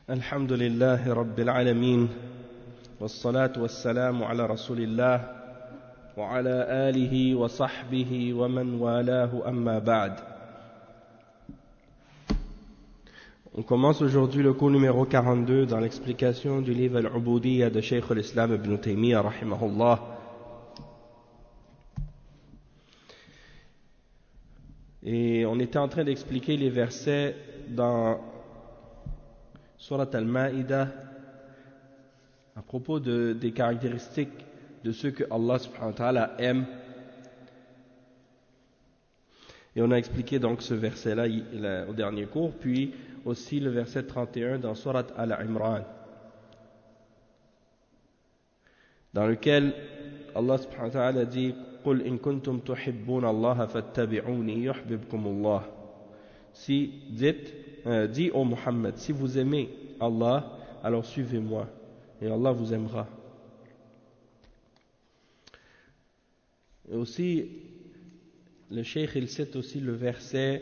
الحمد لله رب العالمين والصلاة والسلام على رسول الله وعلى آله وصحبه ومن والاه أما بعد. On commence aujourd'hui le cours numéro 42 dans l'explication du livre Al-Ubudiyya de Cheikh al-Islam Ibn Taymiyyah rahimahullah. Et on était en train d'expliquer les versets dans Surat Al-Ma'idah à propos des caractéristiques de ceux que Allah subhanahu wa ta'ala aime. Et on a expliqué donc ce verset-là au dernier cours, puis aussi le verset 31 dans Surat Al-Imran, dans lequel Allah subhanahu wa ta'ala dit قُلْ إِن كُنْتُمْ تُحِبُّونَ اللَّهَ فَاتَّبِعُونِي يُحْبِبْكُمُ اللَّهُ. Dis ô Muhammad, si vous aimez Allah, alors suivez-moi, et Allah vous aimera. Et aussi, le Cheikh il cite aussi le verset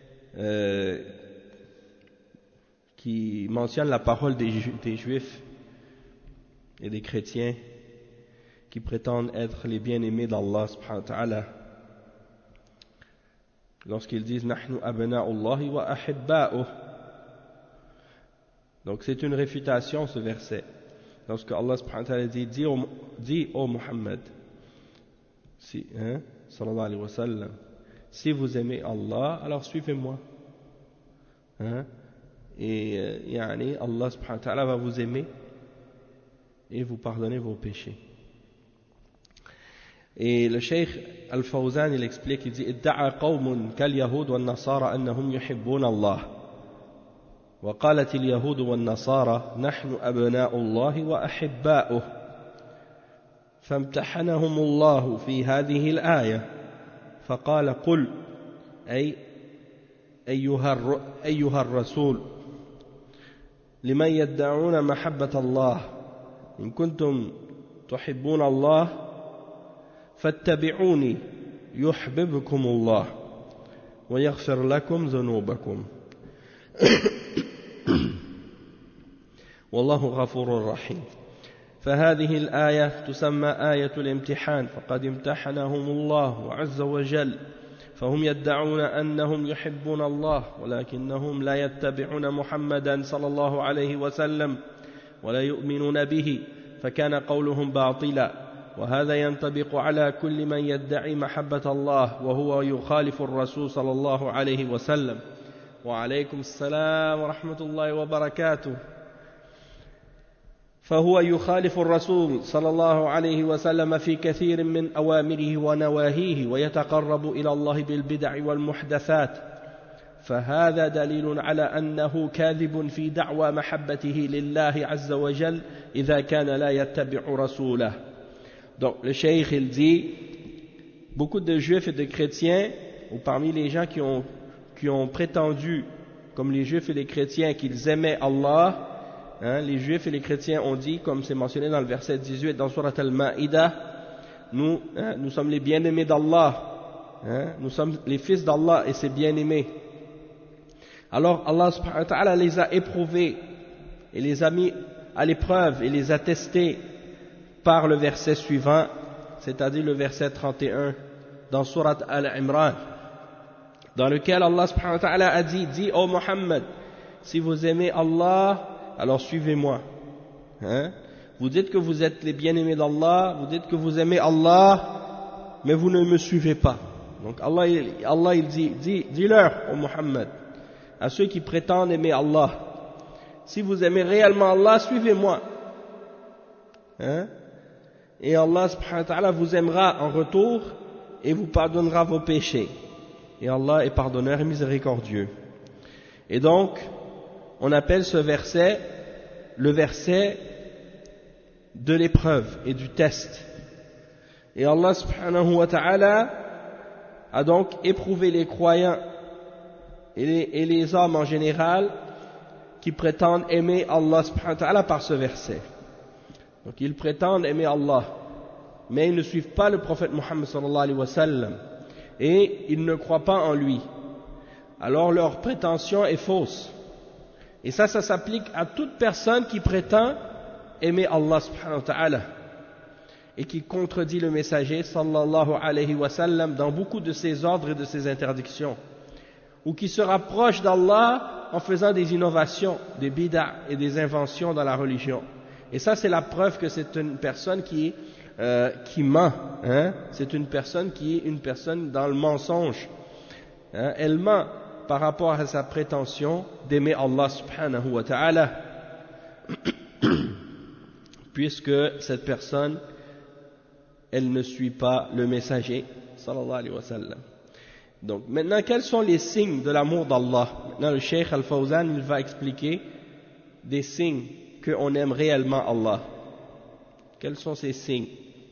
qui mentionne la parole des Juifs et des chrétiens qui prétendent être les bien-aimés d'Allah subhanahu wa ta'ala, lorsqu'ils disent nahnu abna'ullahi wa ahibba'uh. Donc c'est une réfutation ce verset, lorsque Allah subhanahu wa ta'ala dit dis ô Muhammad, sallallahu alayhi wa sallam, si vous aimez Allah, alors suivez-moi, et Allah subhanahu wa ta'ala va vous aimer et vous pardonner vos péchés. Et le Cheikh Al-Fawzan il explique, il dit idda'a qawmun kal yahud wal nasara annahum yuhibbuna Allah wa qalat al yahud wal nasara nahnu abna'u Allah wa ahibba'uh فامتحنهم الله في هذه الآية فقال قل أي أيها الرسول لمن يدعون محبة الله إن كنتم تحبون الله فاتبعوني يحببكم الله ويغفر لكم ذنوبكم والله غفور رحيم. فهذه الآية تسمى آية الامتحان، فقد امتحنهم الله عز وجل، فهم يدعون أنهم يحبون الله ولكنهم لا يتبعون محمدا صلى الله عليه وسلم ولا يؤمنون به، فكان قولهم باطلا. وهذا ينطبق على كل من يدعي محبة الله وهو يخالف الرسول صلى الله عليه وسلم. وعليكم السلام ورحمة الله وبركاته. فهو يخالف الرسول صلى الله عليه وسلم في كثير من أوامره ونواهيه ويتقرب إلى الله بالبدع والمحدثات، فهذا دليل على أنه كاذب في دعوى محبته لله عز وجل إذا كان لا يتبع رسوله. Donc le cheikh il dit, beaucoup de juifs et de chrétiens, ou parmi les gens qui ont prétendu, comme les juifs et les chrétiens, qu'ils aimaient Allah, les juifs et les chrétiens ont dit, comme c'est mentionné dans le verset 18 dans Surat Al-Ma'idah, nous sommes les bien-aimés d'Allah, nous sommes les fils d'Allah et ses bien-aimés. Alors Allah subhanahu wa ta'ala les a éprouvés et les a mis à l'épreuve et les a testés par le verset suivant, c'est-à-dire le verset 31 dans Surat Al-Imran, dans lequel Allah subhanahu wa ta'ala a dit dis ô Muhammad, si vous aimez Allah, alors suivez-moi. Vous dites que vous êtes les bien-aimés d'Allah, vous dites que vous aimez Allah, mais vous ne me suivez pas. Donc Allah il dit dis-leur ô Muhammad, à ceux qui prétendent aimer Allah, si vous aimez réellement Allah, suivez-moi. Et Allah subhanahu wa ta'ala vous aimera en retour et vous pardonnera vos péchés. Et Allah est pardonneur et miséricordieux. Et donc, on appelle ce verset le verset de l'épreuve et du test. Et Allah subhanahu wa ta'ala a donc éprouvé les croyants et les hommes en général qui prétendent aimer Allah subhanahu wa ta'ala par ce verset. Donc ils prétendent aimer Allah, mais ils ne suivent pas le prophète Muhammad sallallahu alayhi wa sallam et ils ne croient pas en lui. Alors leur prétention est fausse. Et ça s'applique à toute personne qui prétend aimer Allah subhanahu wa ta'ala et qui contredit le messager sallallahu alayhi wa sallam dans beaucoup de ses ordres et de ses interdictions, ou qui se rapproche d'Allah en faisant des innovations, des bid'a et des inventions dans la religion. Et ça, c'est la preuve que c'est une personne qui ment. Hein? C'est une personne qui est une personne dans le mensonge. Hein? Elle ment par rapport à sa prétention d'aimer Allah subhanahu wa ta'ala, puisque cette personne, elle ne suit pas le messager sallallahu alayhi wa sallam. Donc maintenant, quels sont les signes de l'amour d'Allah? Maintenant, le Cheikh Al-Fawzan, il va expliquer des signes qu'on aime réellement Allah. Quels sont ces signes?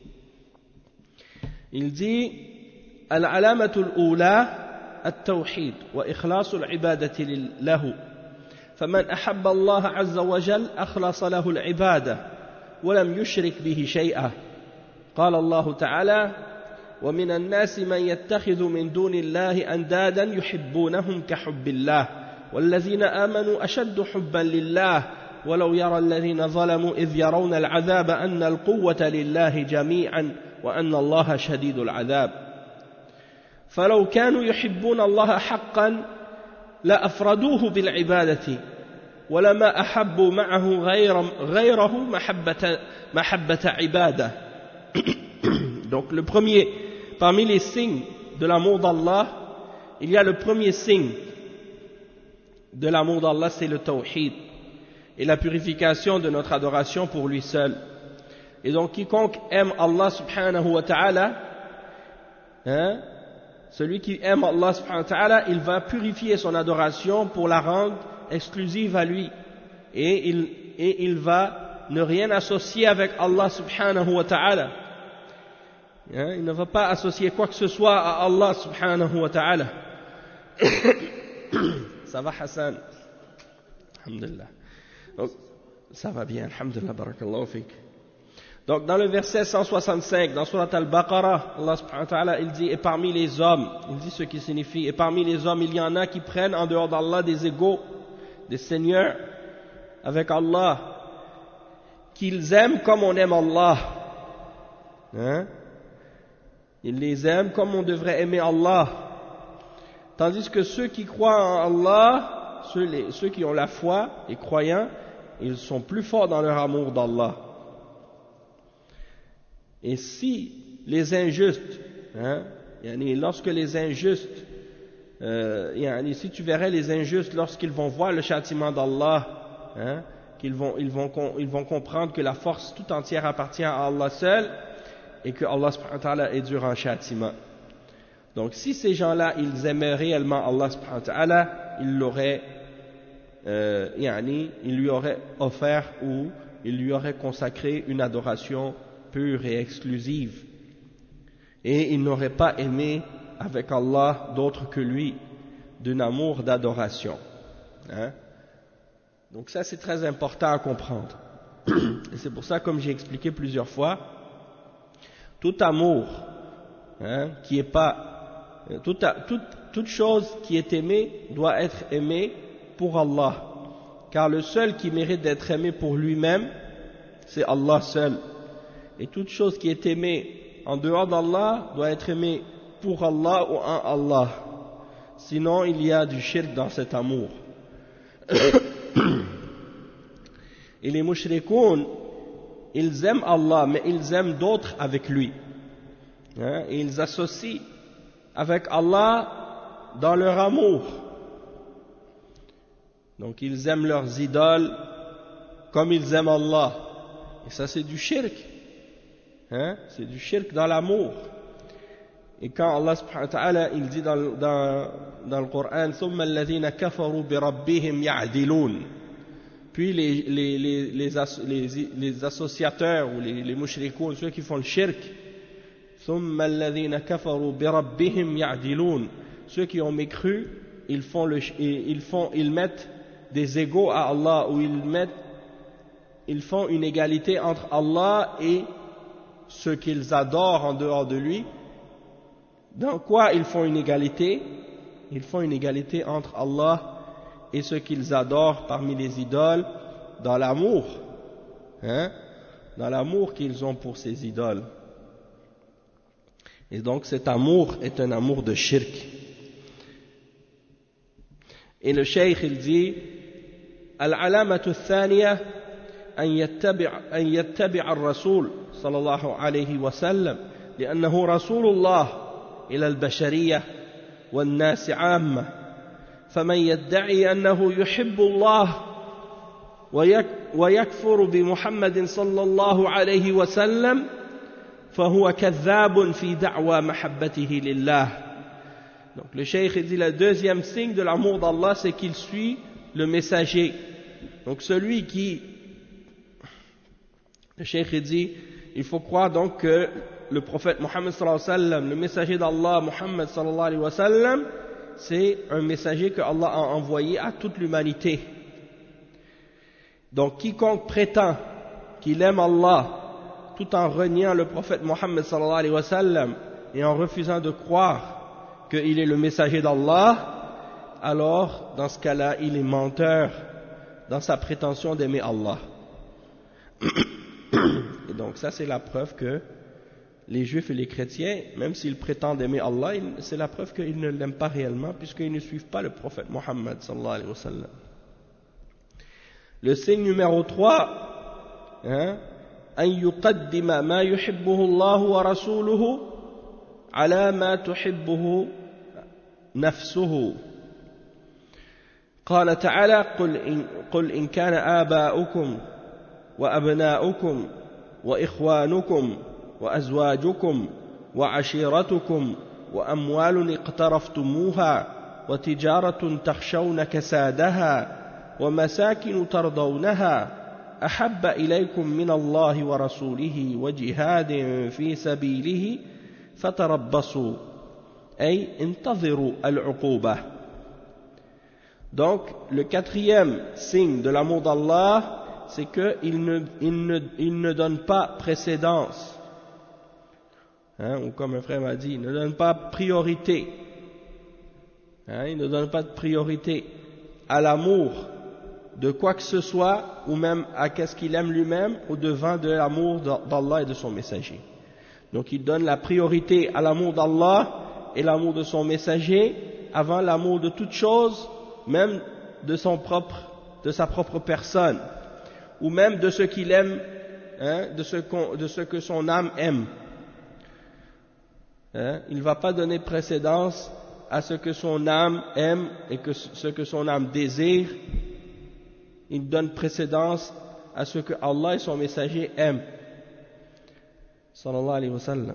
Il dit Al-alamatul ula التوحيد وإخلاص العبادة له فمن أحب الله عز وجل أخلص له العبادة ولم يشرك به شيئا قال الله تعالى ومن الناس من يتخذ من دون الله أندادا يحبونهم كحب الله والذين آمنوا أشد حبا لله ولو يرى الذين ظلموا إذ يرون العذاب أن القوة لله جميعا وأن الله شديد العذاب فلو كانوا يحبون الله حقا لأفردوه بالعبادة ولما أحبوا معه غيره محبة عبادة. Donc le premier, parmi les signes de l'amour d'Allah, il y a le premier signe de l'amour d'Allah, c'est le tawhid et la purification de notre adoration pour lui seul. Et donc quiconque aime Allah subhanahu wa ta'ala, hein, celui qui aime Allah subhanahu wa ta'ala, il va purifier son adoration pour la rendre exclusive à lui. Et il va ne rien associer avec Allah subhanahu wa ta'ala. Hein, il ne va pas associer quoi que ce soit à Allah subhanahu wa ta'ala. Ça va Hassan? Alhamdulillah. Donc, ça va bien, alhamdulillah, barakallahu fik. Donc dans le verset 165, dans Surat Al-Baqarah, Allah subhanahu wa ta'ala, il dit, et parmi les hommes, il dit ce qui signifie, et parmi les hommes, il y en a qui prennent en dehors d'Allah des égaux, des seigneurs, avec Allah, qu'ils aiment comme on aime Allah. Hein? Ils les aiment comme on devrait aimer Allah. Tandis que ceux qui croient en Allah, ceux qui ont la foi, les croyants, ils sont plus forts dans leur amour d'Allah. Et si les injustes, hein, lorsque les injustes, si tu verrais les injustes lorsqu'ils vont voir le châtiment d'Allah, hein, ils vont comprendre que la force tout entière appartient à Allah seul et que Allah subhanahu wa ta'ala est dur en châtiment. Donc si ces gens-là, ils aimaient réellement Allah subhanahu wa ta'ala, ils lui auraient offert ou ils lui auraient consacré une adoration pure et exclusive, et il n'aurait pas aimé avec Allah d'autre que lui, d'un amour d'adoration. Hein? Donc ça c'est très important à comprendre. Et c'est pour ça, comme j'ai expliqué plusieurs fois, tout amour, hein, qui est pas toute chose qui est aimée doit être aimée pour Allah, car le seul qui mérite d'être aimé pour lui-même, c'est Allah seul. Et toute chose qui est aimée en dehors d'Allah doit être aimée pour Allah ou en Allah. Sinon, il y a du shirk dans cet amour. Et les mushrikoun, ils aiment Allah, mais ils aiment d'autres avec lui. Hein? Et ils associent avec Allah dans leur amour. Donc ils aiment leurs idoles comme ils aiment Allah. Et ça c'est du shirk. Hein? C'est du shirk dans l'amour. Et quand Allah subhanahu wa ta'ala il dit dans le Coran ثُمَّ الَّذِينَ كَفَرُوا بِرَبِّهِمْ يَعْدِلُونَ, puis les associateurs ou les mushrikoun, ceux qui font le shirk, ثُمَّ الَّذِينَ كَفَرُوا بِرَبِّهِمْ يَعْدِلُونَ, ceux qui ont mécru, ils mettent des égaux à Allah, ou ils font une égalité entre Allah et ceux qu'ils adorent en dehors de lui. Dans quoi ils font une égalité? Ils font une égalité entre Allah et ce qu'ils adorent parmi les idoles dans l'amour, dans l'amour qu'ils ont pour ces idoles. Et donc cet amour est un amour de shirk. Et le cheikh il dit العلامة الثانية أن يتبع الرسول صلى الله عليه وسلم لأنه رسول الله إلى البشرية والناس عامة فمن يدعي أنه يحب الله ويكفر بمحمد صلى الله عليه وسلم فهو كذاب في دعوى محبته لله. Donc le cheikh dit le deuxième signe de l'amour d'Allah c'est qu'il suit le messager. Donc celui qui, le cheikh dit, il faut croire donc que le prophète Mohammed sallallahu alayhi wa sallam, le messager d'Allah Mohammed sallallahu alayhi wa sallam, c'est un messager que Allah a envoyé à toute l'humanité. Donc quiconque prétend qu'il aime Allah tout en reniant le prophète Mohammed sallallahu alayhi wa sallam et en refusant de croire qu'il est le messager d'Allah, alors dans ce cas-là il est menteur dans sa prétention d'aimer Allah. Et donc ça c'est la preuve que les juifs et les chrétiens, même s'ils prétendent aimer Allah, c'est la preuve qu'ils ne l'aiment pas réellement puisqu'ils ne suivent pas le prophète Mohammed sallallahu alayhi wa sallam. Le signe numéro 3, أن يقدم ما يحبه الله ورسوله على ما تحبه نفسه. قال تعالى قل إن كان آباؤكم وأبناؤكم وإخوانكم وأزواجكم وعشيرتكم وأموال اقترفتموها وتجارة تخشون كسادها ومساكن ترضونها أحب إليكم من الله ورسوله وجهاد في سبيله فتربصوا أي انتظروا العقوبة. Donc le quatrième signe de l'amour d'Allah c'est qu'il ne donne pas précédence, ou comme un frère m'a dit, il ne donne pas priorité, il ne donne pas de priorité à l'amour de quoi que ce soit, ou même à qu'est-ce qu'il aime lui-même, au devant de l'amour d'Allah et de son messager. Donc il donne la priorité à l'amour d'Allah et l'amour de son messager avant l'amour de toute chose, même de sa propre personne, ou même de ce qu'il aime, de ce que son âme aime. Il ne va pas donner précédence à ce que son âme aime et ce que son âme désire. Il donne précédence à ce que Allah et son messager aiment. Sallallahu alayhi wa sallam.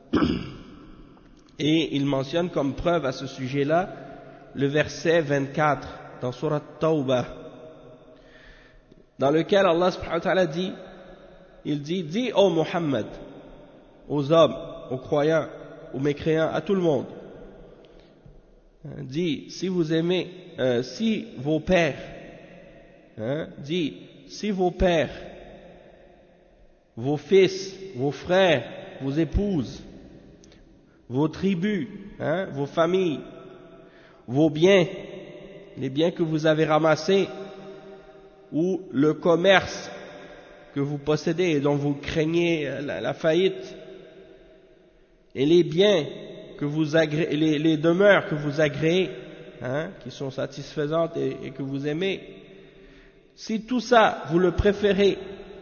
Et il mentionne comme preuve à ce sujet-là le verset 24 dans Surat Tawbah, dans lequel Allah subhanahu wa ta'ala dit, il dit, dis ô Muhammad, aux hommes, aux croyants, aux mécréants, à tout le monde, dis, si vous aimez, si vos pères, dit, si vos pères, vos fils, vos frères, vos épouses, vos tribus, vos familles, vos biens, les biens que vous avez ramassés, ou le commerce que vous possédez et dont vous craignez la faillite, et les biens que vous les demeures que vous agréez, qui sont satisfaisantes et que vous aimez, si tout ça vous le préférez,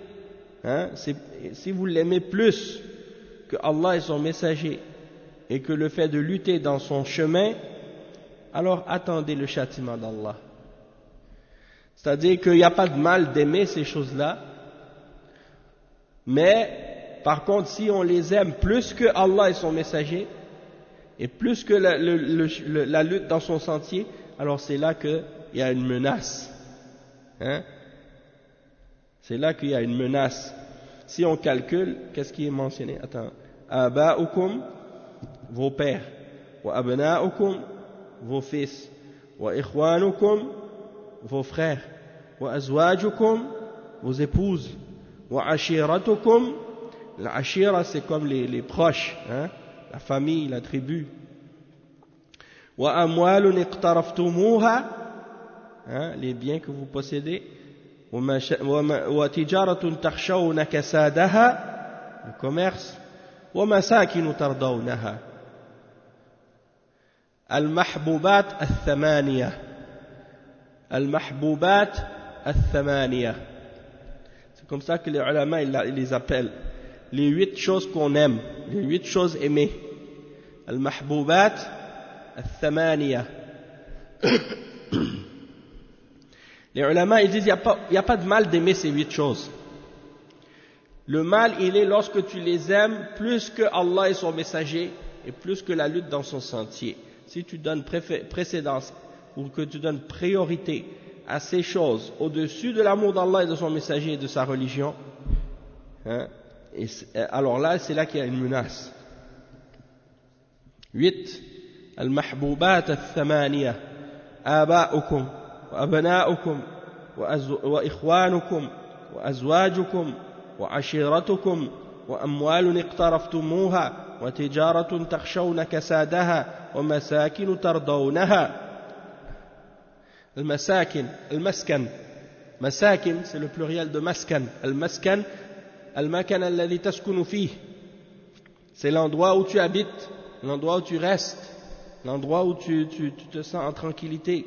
si vous l'aimez plus que Allah et son messager et que le fait de lutter dans son chemin, alors attendez le châtiment d'Allah. C'est-à-dire qu'il n'y a pas de mal d'aimer ces choses-là, mais par contre si on les aime plus que Allah et son messager et plus que la lutte dans son sentier, alors c'est là qu'il y a une menace. C'est là qu'il y a une menace. Si on calcule, qu'est-ce qui est mentionné? Attends. Aba'ukum, vos pères. Wa abna'ukum, vos fils. Wa ikhwanukum, vos frères. Wa azwajukum, vos épouses. Wa ashiratukum, la ashira c'est comme les proches, la famille, la tribu. Wa amwalun iqtaraftumuha, hein, les biens que vous possédez, وَتِجَارَةٌ تَخْشَوْنَ كَسَادَهَا, le commerce, وَمَسَاكِنُ تَرْضَوْنَهَا. المحبوبات الثمانية المحبوبات الثمانية, c'est comme ça que les ulama ils les appellent, les 8 choses qu'on aime, les 8 choses aimées. المحبوبات الثمانية. Les ulama ils disent il n'y a pas de mal d'aimer ces 8 choses. Le mal il est lorsque tu les aimes plus que Allah et son messager et plus que la lutte dans son sentier. Si tu donnes précédence ou que tu donnes priorité à ces choses au-dessus de l'amour d'Allah et de son messager et de sa religion, hein, alors là c'est là qu'il y a une menace. 8. Al-mahboubat al-thamaniya aba'ukum wa abna'ukum wa ikhwanukum wa azwajukum wa ashiratukum wa amwalun iqtaraftumuha وتجارة تخشون كسادها ومساكن ترضونها. المساكن, المسكن, مساكن c'est le pluriel de maskan. المسكن, المكان الذي تسكن فيه, c'est l'endroit où tu habites, l'endroit où tu restes, l'endroit où tu te sens en tranquillité.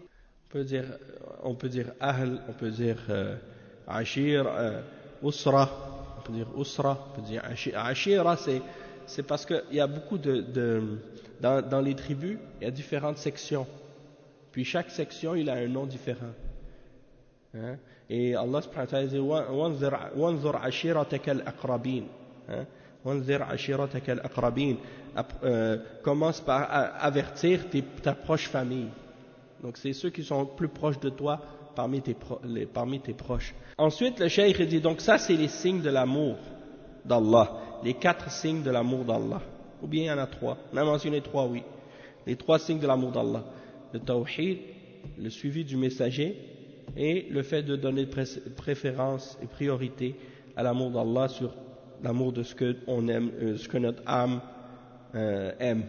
On peut dire ahl, on peut dire ashir, usra, on peut dire usra, on peut dire ashira, c'est parce qu'il y a beaucoup dans les tribus, il y a différentes sections. Puis chaque section, il a un nom différent. Hein? Et Allah subhanahu wa ta'ala dit وَانْذُرْ عَشِيرَتَكَ الْأَقْرَبِينَ. وَانْذُرْ عَشِيرَتَكَ الْأَقْرَبِينَ. Commence par avertir ta proche famille. Donc c'est ceux qui sont plus proches de toi parmi tes proches. Ensuite, le cheikh dit, donc ça c'est les signes de l'amour d'Allah. Les 4 signes de l'amour d'Allah. Ou bien il y en a 3. On a mentionné 3, oui. Les 3 signes de l'amour d'Allah. Le tawhid, le suivi du messager et le fait de donner préférence et priorité à l'amour d'Allah sur l'amour de ce que on aime, ce que notre âme aime.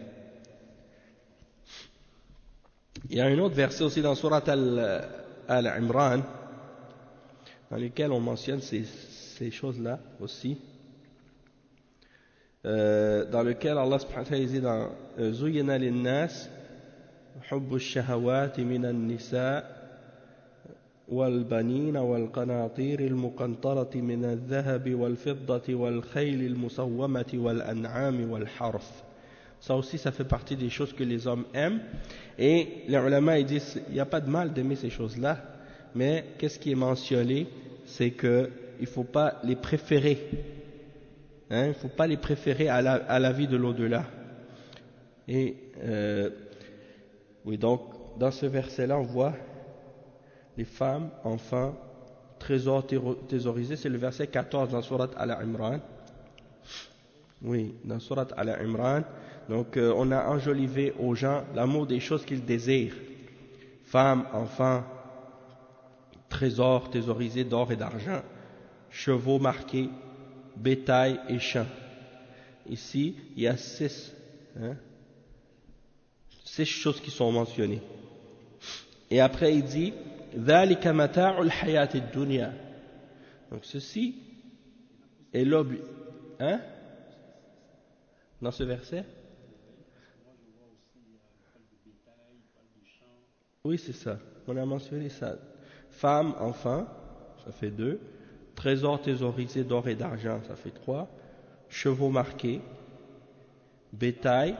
Il y a un autre verset aussi dans Surat Al-Imran dans lequel on mentionne ces choses-là aussi. Dans lequel Allah subhanahu wa ta'ala dit dans Zuyina lin-nas hubbu ash-shahawati min an-nisa wal-banin wal-qanatir al-muqantarati min adh-dhahabi wal-fiddati wal-khayl al-musawwamati wal-an'ami wal-harth. Ça aussi, ça fait partie des choses que les hommes aiment. Et les ulama ils disent il n'y a pas de mal d'aimer ces choses-là, mais qu'est-ce qui est mentionné, c'est qu'il ne faut pas les préférer. Il ne faut pas les préférer à la vie de l'au-delà. Et oui, donc dans ce verset-là, on voit les femmes, enfants, trésors thésaurisés. C'est le verset 14 dans Surat Al-Imran. Oui, dans Surat Al-Imran. Donc on a enjolivé aux gens l'amour des choses qu'ils désirent. Femmes, enfants, trésors thésaurisés d'or et d'argent, chevaux marqués, bétail et champs. Ici, il y a 6 choses qui sont mentionnées. Et après, il dit ذَلِكَ مَتَاعُ الْحَيَاةِ الدُّنْيَا. Donc ceci est l'objet. Dans ce verset? Oui, c'est ça. On a mentionné ça. Femmes, enfants, ça fait 2. Trésors thésaurisés d'or et d'argent, ça fait 3. Chevaux marqués. Bétail.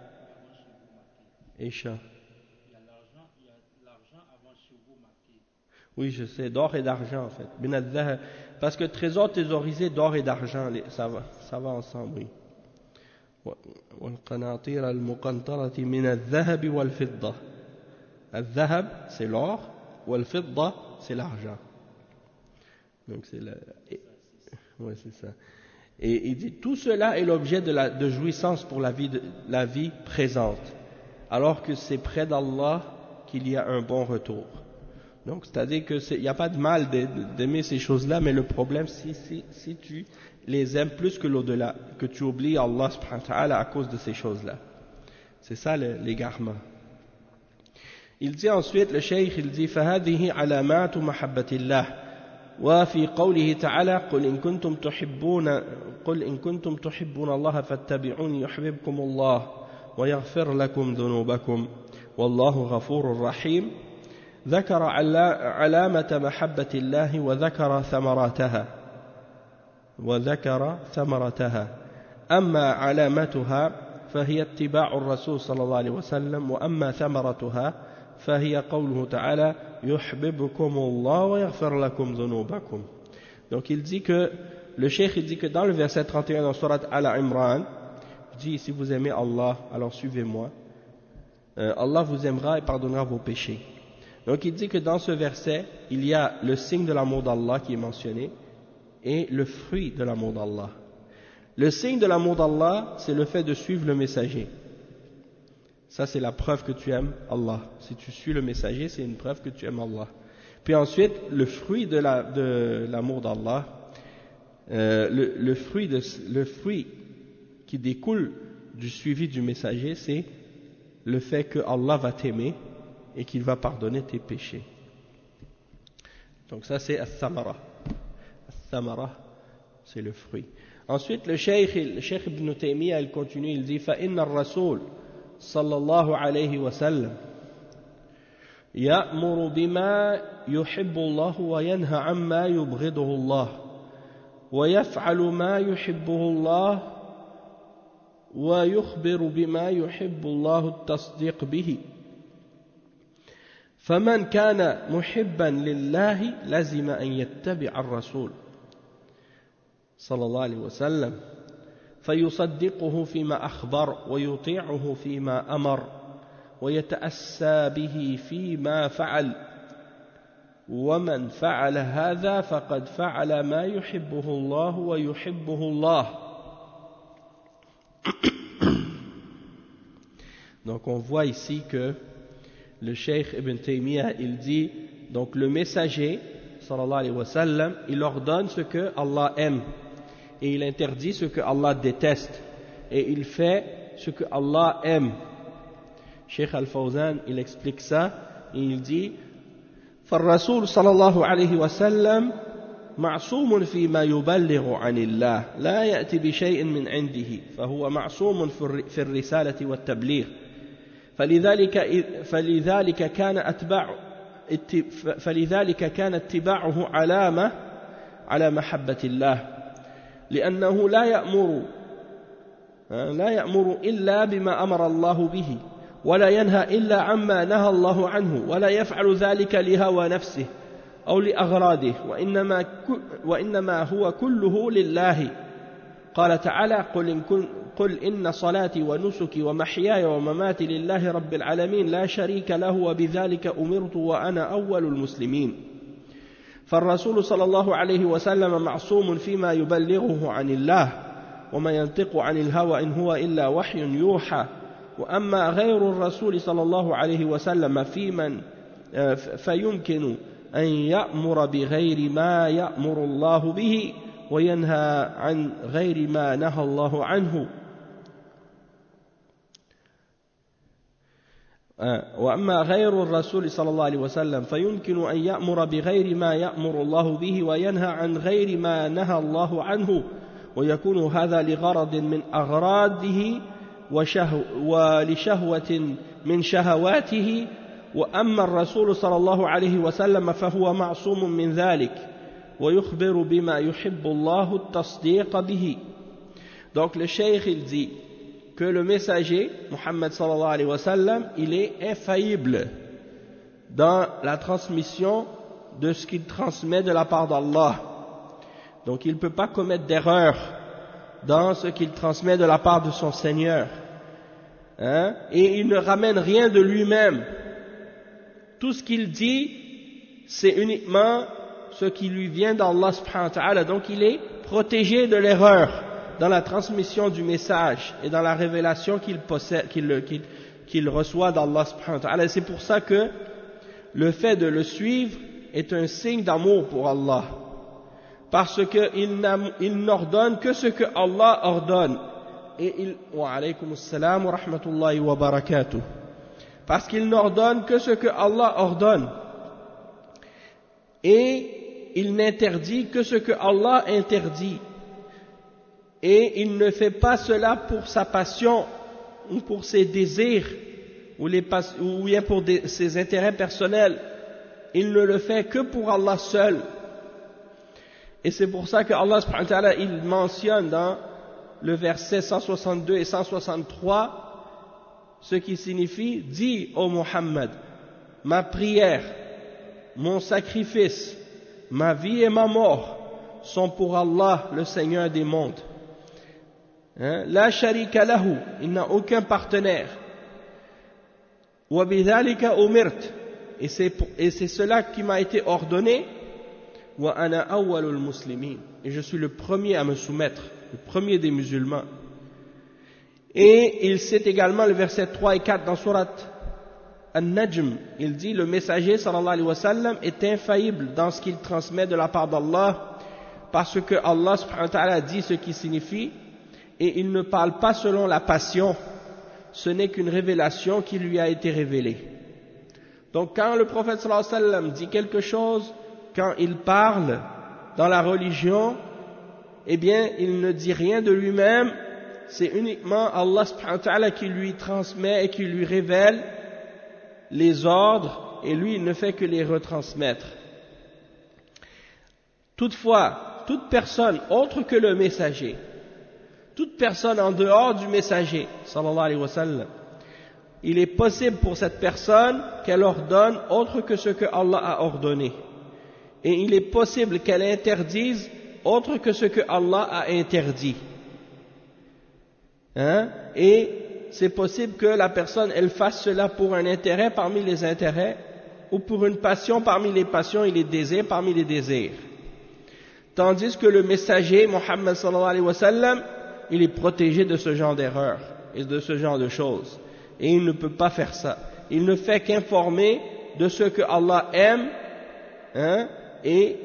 Et champs. Il y a l'argent avant chevaux marqués. Oui, je sais, d'or et d'argent en fait. Parce que trésors thésaurisés d'or et d'argent, ça va ensemble, oui. والقناطير المقنطرة من الذهب والفضة. الذهب c'est l'or, والفضة c'est l'argent. Donc c'est ouais, c'est ça. Et il dit tout cela est l'objet de jouissance pour la vie présente, alors que c'est près d'Allah qu'il y a un bon retour. Donc c'est-à-dire que il n'y a pas de mal d'aimer ces choses-là, mais le problème si tu les aimes plus que l'au-delà, que tu oublies Allah subhanahu wa ta'ala à cause de ces choses-là. C'est ça l'égarement. Il dit ensuite, le cheikh, il dit فهذه علامات محبة الله وفي قوله تعالى قل إن كنتم تحبون الله فاتبعوني يحببكم الله ويغفر لكم ذنوبكم والله غفور رحيم ذكر علامة محبة الله وذكر ثمرتها أما علامتها فهي اتباع الرسول صلى الله عليه وسلم وأما ثمرتها فهي قوله تعالى يحببكم الله ويغفر لكم ذنوبكم. Donc il dit que le cheikh il dit que dans le verset 31 dans surat Al-Imran, il dit si vous aimez Allah alors suivez-moi, Allah vous aimera et pardonnera vos péchés. Donc il dit que dans ce verset il y a le signe de l'amour d'Allah qui est mentionné et le fruit de l'amour d'Allah. Le signe de l'amour d'Allah, c'est le fait de suivre le messager. Ça, c'est la preuve que tu aimes Allah. Si tu suis le messager, c'est une preuve que tu aimes Allah. Puis ensuite, le fruit de l'amour d'Allah, le fruit qui découle du suivi du messager, c'est le fait que Allah va t'aimer et qu'il va pardonner tes péchés. Donc ça, c'est al-thamara. Al-thamara, c'est le fruit. Ensuite, le cheikh Ibn Taymiyyah, il continue, il dit فَإِنَّ الرَّسُولِ صلى الله عليه وسلم يأمر بما يحب الله وينهى عما يبغضه الله ويفعل ما يحبه الله ويخبر بما يحب الله التصديق به فمن كان محبا لله لزم أن يتبع الرسول صلى الله عليه وسلم فيصدقه فيما أخبر ويطيعه فيما أمر ويتأسى به فيما فعل ومن فعل هذا فقد فعل ما يحبه الله ويحبه الله. Donc on voit ici que le cheikh Ibn Taymiyyah il dit donc le messager sallallahu alayhi wa sallam il ordonne ce que Allah aime et il interdit ce que Allah déteste et il fait ce que Allah aime. Cheikh Al-Fawzan il explique ça et il dit فالرسول صلى الله عليه وسلم معصوم فيما يبلغ عن الله لا يأتي بشيء من عنده فهو معصوم في الرسالة والتبليغ فلذلك كان اتباعه علامة على محبة الله لأنه لا يأمر إلا بما أمر الله به ولا ينهى إلا عما نهى الله عنه ولا يفعل ذلك لهوى نفسه أو لأغراضه وإنما هو كله لله. قال تعالى قل إن صلاتي ونسكي ومحياي ومماتي لله رب العالمين لا شريك له وبذلك أمرت وأنا أول المسلمين. فالرسول صلى الله عليه وسلم معصوم فيما يبلغه عن الله وما ينطق عن الهوى إن هو إلا وحي يوحى وأما غير الرسول صلى الله عليه وسلم فيمكن أن يأمر بغير ما يأمر الله به وينهى عن غير ما نهى الله عنه وأما غير الرسول صلى الله عليه وسلم فيمكن أن يأمر بغير ما يأمر الله به وينهى عن غير ما نهى الله عنه ويكون هذا لغرض من أغراضه ولشهوة من شهواته وأما الرسول صلى الله عليه وسلم فهو معصوم من ذلك ويخبر بما يحب الله التصديق به. Donc le cheikh il dit que le messager Muhammad sallallahu alayhi wa sallam il est infaillible dans la transmission de ce qu'il transmet de la part d'Allah. Donc il ne peut pas commettre d'erreur dans ce qu'il transmet de la part de son Seigneur. Et il ne ramène rien de lui-même. Tout ce qu'il dit, c'est uniquement ce qui lui vient d'Allah subhanahu wa ta'ala. Donc il est protégé de l'erreur dans la transmission du message et dans la révélation qu'il possède, qu'il reçoit d'Allah subhanahu wa ta'ala. C'est pour ça que le fait de le suivre est un signe d'amour pour Allah. Parce qu'il n'ordonne que ce que Allah ordonne. Et wa alaykum assalam wa rahmatullahi wa barakatuh. parce qu'il n'ordonne que ce que Allah ordonne, et il n'interdit que ce que Allah interdit, et il ne fait pas cela pour sa passion ou pour ses désirs ou bien pour ses intérêts personnels. Il ne le fait que pour Allah seul. Et c'est pour ça que Allah subhanahu wa ta'ala, il mentionne dans le verset 162 et 163 ce qui signifie: dis ô Muhammad, ma prière, mon sacrifice, ma vie et ma mort sont pour Allah, le Seigneur des mondes. La sharika lahu, il n'a aucun partenaire. Wa bidhalika umirt, et c'est cela qui m'a été ordonné. Wa ana awwalul muslimin, et je suis le premier à me soumettre, le premier des musulmans. Et il cite également le verset 3 et 4 dans Surat An-Najm. Il dit: le messager sallallahu alayhi wa sallam est infaillible dans ce qu'il transmet de la part d'Allah, parce que Allah subhanahu wa ta'ala dit ce qui signifie, et il ne parle pas selon la passion, ce n'est qu'une révélation qui lui a été révélée. Donc quand le prophète sallallahu alayhi wa sallam dit quelque chose, quand il parle dans la religion, eh bien il ne dit rien de lui-même, c'est uniquement Allah subhanahu wa ta'ala qui lui transmet et qui lui révèle les ordres, et lui il ne fait que les retransmettre. Toutefois, toute personne autre que le messager, toute personne en dehors du messager sallallahu alayhi wa sallam, il est possible pour cette personne qu'elle ordonne autre que ce que Allah a ordonné, et il est possible qu'elle interdise autre que ce que Allah a interdit. Et c'est possible que la personne elle fasse cela pour un intérêt parmi les intérêts, ou pour une passion parmi les passions et les désirs parmi les désirs. Tandis que le messager Muhammad sallallahu alayhi wa sallam, il est protégé de ce genre d'erreurs et de ce genre de choses, et il ne peut pas faire ça. Il ne fait qu'informer de ce que Allah aime, et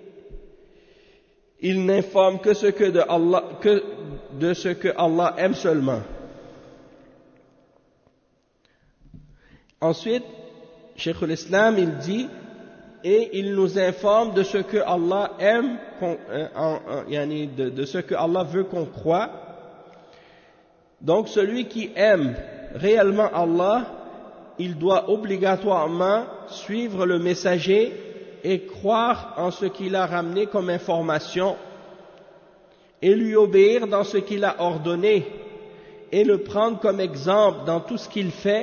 il n'informe que de ce que Allah aime seulement. Ensuite, Cheikh l'Islam, il dit: et il nous informe de ce que Allah aime, de ce que Allah veut qu'on croie. Donc celui qui aime réellement Allah, il doit obligatoirement suivre le messager et croire en ce qu'il a ramené comme information, et lui obéir dans ce qu'il a ordonné, et le prendre comme exemple dans tout ce qu'il fait.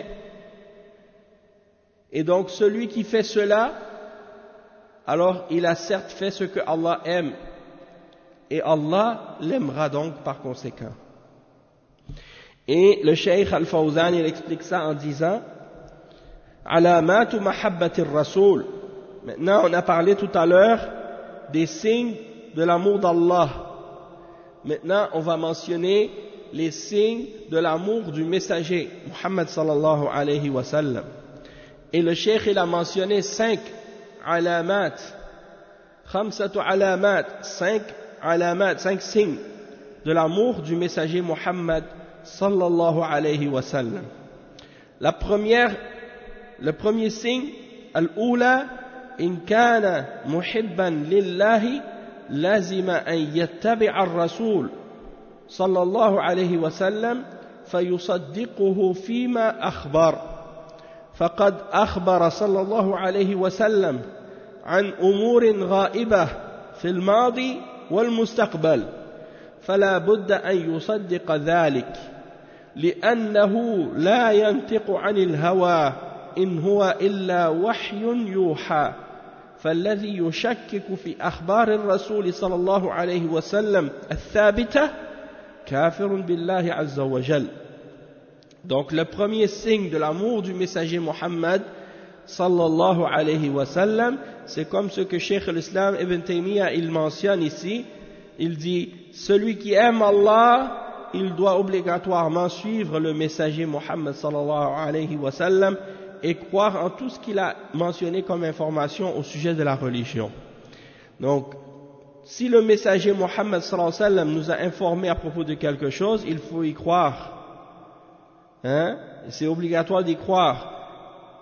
Et donc celui qui fait cela, alors il a certes fait ce que Allah aime, et Allah l'aimera donc par conséquent. Et le Cheikh Al-Fawzan, il explique ça en disant: Alamatu mahabbatir rasoul. Maintenant on a parlé tout à l'heure des signes de l'amour d'Allah. Maintenant on va mentionner les signes de l'amour du messager Muhammad sallallahu alayhi wa sallam. Et le Cheikh il a mentionné 5 alamat, 5 signes de l'amour du messager Muhammad sallallahu alayhi wa sallam. Le premier signe, al-oula, in kana muhibban lillahi lazima an yattabi'a ar-rasul sallallahu alayhi wa sallam fayusaddiquhu fima akhbar. فقد أخبر صلى الله عليه وسلم عن أمور غائبة في الماضي والمستقبل، فلا بد أن يصدق ذلك، لأنه لا ينطق عن الهوى إن هو إلا وحي يوحى، فالذي يشكك في أخبار الرسول صلى الله عليه وسلم الثابتة كافر بالله عز وجل. Donc le premier signe de l'amour du messager Muhammad sallallahu alayhi wa sallam, c'est comme ce que Cheikh l'Islam Ibn Taymiyyah il mentionne ici. Il dit: celui qui aime Allah, il doit obligatoirement suivre le messager Muhammad sallallahu alayhi wa sallam et croire en tout ce qu'il a mentionné comme information au sujet de la religion. Donc si le messager Muhammad sallallahu alayhi wa sallam nous a informé à propos de quelque chose, il faut y croire. C'est obligatoire d'y croire.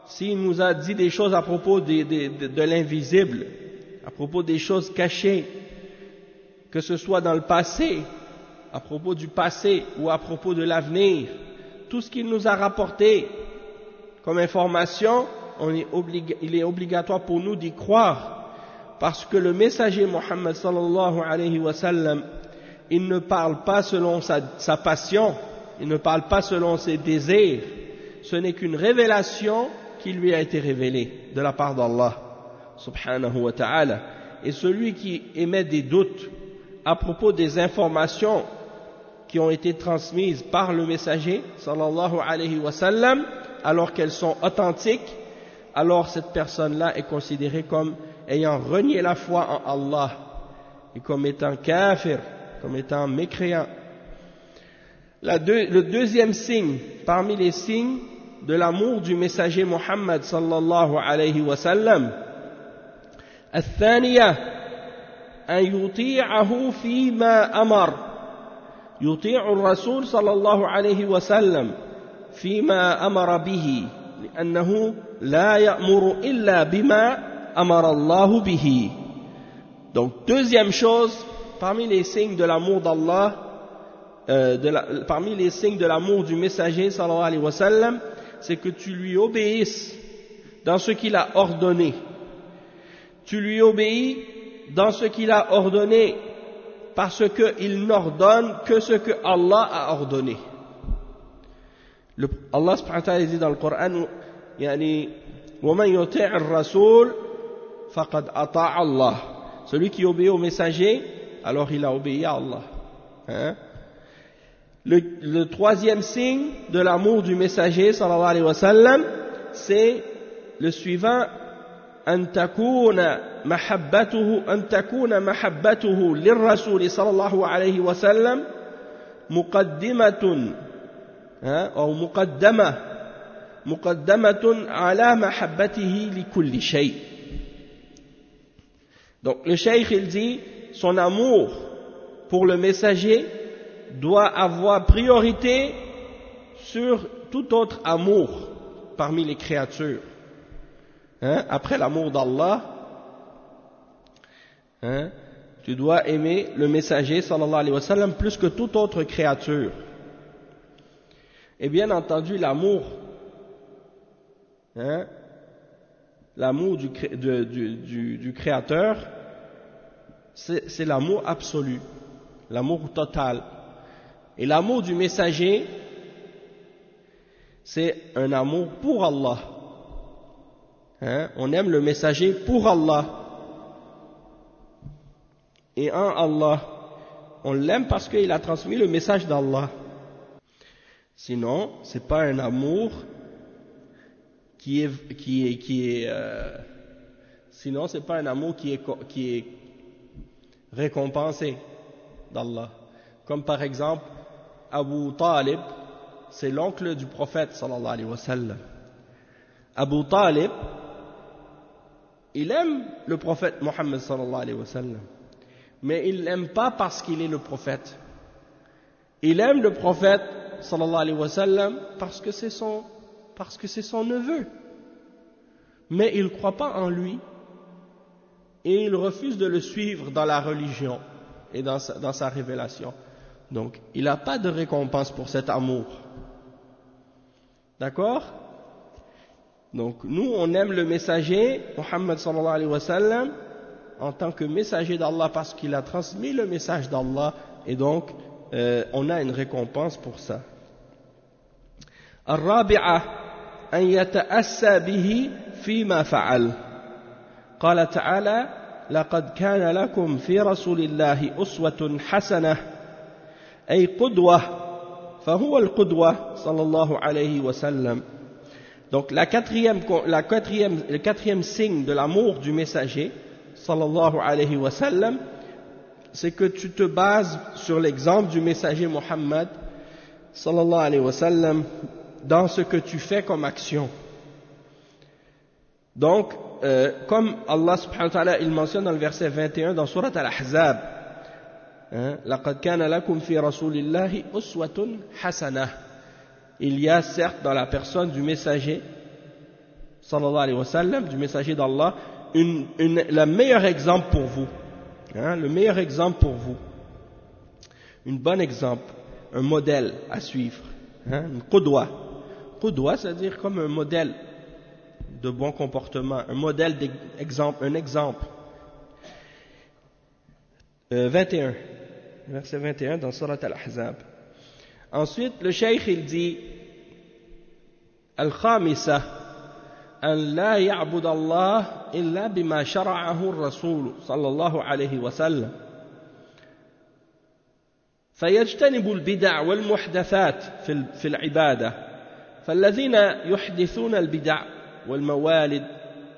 s'il nous a dit des choses à propos de l'invisible, à propos des choses cachées, que ce soit dans le passé, à propos du passé ou à propos de l'avenir, tout ce qu'il nous a rapporté comme information, il est obligatoire pour nous d'y croire, parce que le messager Muhammad sallallahu alayhi wa sallam, il ne parle pas selon sa passion, il ne parle pas selon ses désirs, ce n'est qu'une révélation qui lui a été révélée de la part d'Allah subhanahu wa ta'ala. Et celui qui émet des doutes à propos des informations qui ont été transmises par le messager sallallahu alayhi wa sallam, alors qu'elles sont authentiques, alors cette personne-là est considérée comme ayant renié la foi en Allah et comme étant kafir, comme étant mécréant. Le deuxième signe parmi les signes de l'amour du messager Muhammad sallallahu alayhi wa sallam, الثانية أن يطيعه فيما أمر، يطيع الرسول صلى الله عليه وسلم فيما أمر به، لأنه لا يأمر إلا بما أمر الله به. Donc deuxième chose parmi les signes de l'amour d'Allah, parmi les signes de l'amour du messager sallallahu alayhi wa sallam, c'est que tu lui obéisses dans ce qu'il a ordonné. Tu lui obéis dans ce qu'il a ordonné, parce qu'il n'ordonne que ce que Allah a ordonné. Allah subhanahu wa ta'ala dit dans le Coran, yani, وَمَنْ يُطِعِ الرَّسُولِ فَقَدْ أَطَاعَ اللَّهِ. Celui qui obéit au messager, alors il a obéi à Allah. Hein? Le troisième signe de l'amour du messager sallallahu alayhi wa sallam, c'est le suivant: أن تكون محبته للرسول صلى الله عليه وسلم مقدمة أو مقدمة على محبته لكل شيء. Donc le cheikh il dit, son amour pour le messager doit avoir priorité sur tout autre amour parmi les créatures. Après l'amour d'Allah, tu dois aimer le messager sallallahu alayhi wa sallam plus que toute autre créature. Et bien entendu, l'amour du créateur, c'est l'amour absolu, l'amour total. Et l'amour du messager, c'est un amour pour Allah. On aime le messager pour Allah. Et en Allah, on l'aime parce qu'il a transmis le message d'Allah. Sinon, c'est pas un amour sinon c'est pas un amour qui est récompensé d'Allah. Comme par exemple, Abu Talib, c'est l'oncle du prophète sallallahu alayhi wa sallam. Abu Talib, il aime le prophète Mohammed sallallahu alayhi wa sallam, mais il l'aime pas parce qu'il est le prophète. Il aime le prophète sallallahu alayhi wa sallam parce que c'est son neveu. Mais il ne croit pas en lui et il refuse de le suivre dans la religion et dans sa révélation. Donc, il n'a pas de récompense pour cet amour. D'accord ? Donc, nous, on aime le messager, Muhammad sallallahu alayhi wa sallam, en tant que messager d'Allah parce qu'il a transmis le message d'Allah, et donc, on a une récompense pour ça. الرابعة أن يتأسى به فيما فعل. قال تعالى: لقد كان لكم في رسول الله أسوة حسنة، أي قدوة، فهو القدوة صلى الله عليه وسلم. Donc le quatrième signe de l'amour du messager sallallahu alayhi wa sallam, c'est que tu te bases sur l'exemple du messager Muhammad sallallahu alayhi wa sallam dans ce que tu fais comme action. Donc, comme Allah subhanahu wa ta'ala il mentionne dans le verset 21 dans Surat Al-Ahzab, لَقَدْ كَانَ لَكُمْ فِي رَسُولِ اللَّهِ أُسْوَةٌ حَسَنَةٌ. Il y a certes dans la personne du messager sallallahu alayhi wa sallam, du messager d'Allah, le meilleur exemple pour vous, hein, le meilleur exemple pour vous, un bon exemple, un modèle à suivre, hein, une qudwa. Qudwa, c'est-à-dire comme un modèle de bon comportement, un modèle d'exemple, un exemple. 21, verset 21 dans Surat Al-Ahzab. Ensuite, le cheikh il dit Al-Khamisa an la ya'bud Allah illa bima shara'ahu ar-Rasul sallallahu alayhi wa sallam. فيجتنب البدع والمحدثات في العبادة فالذين يحدثون البدع والموالد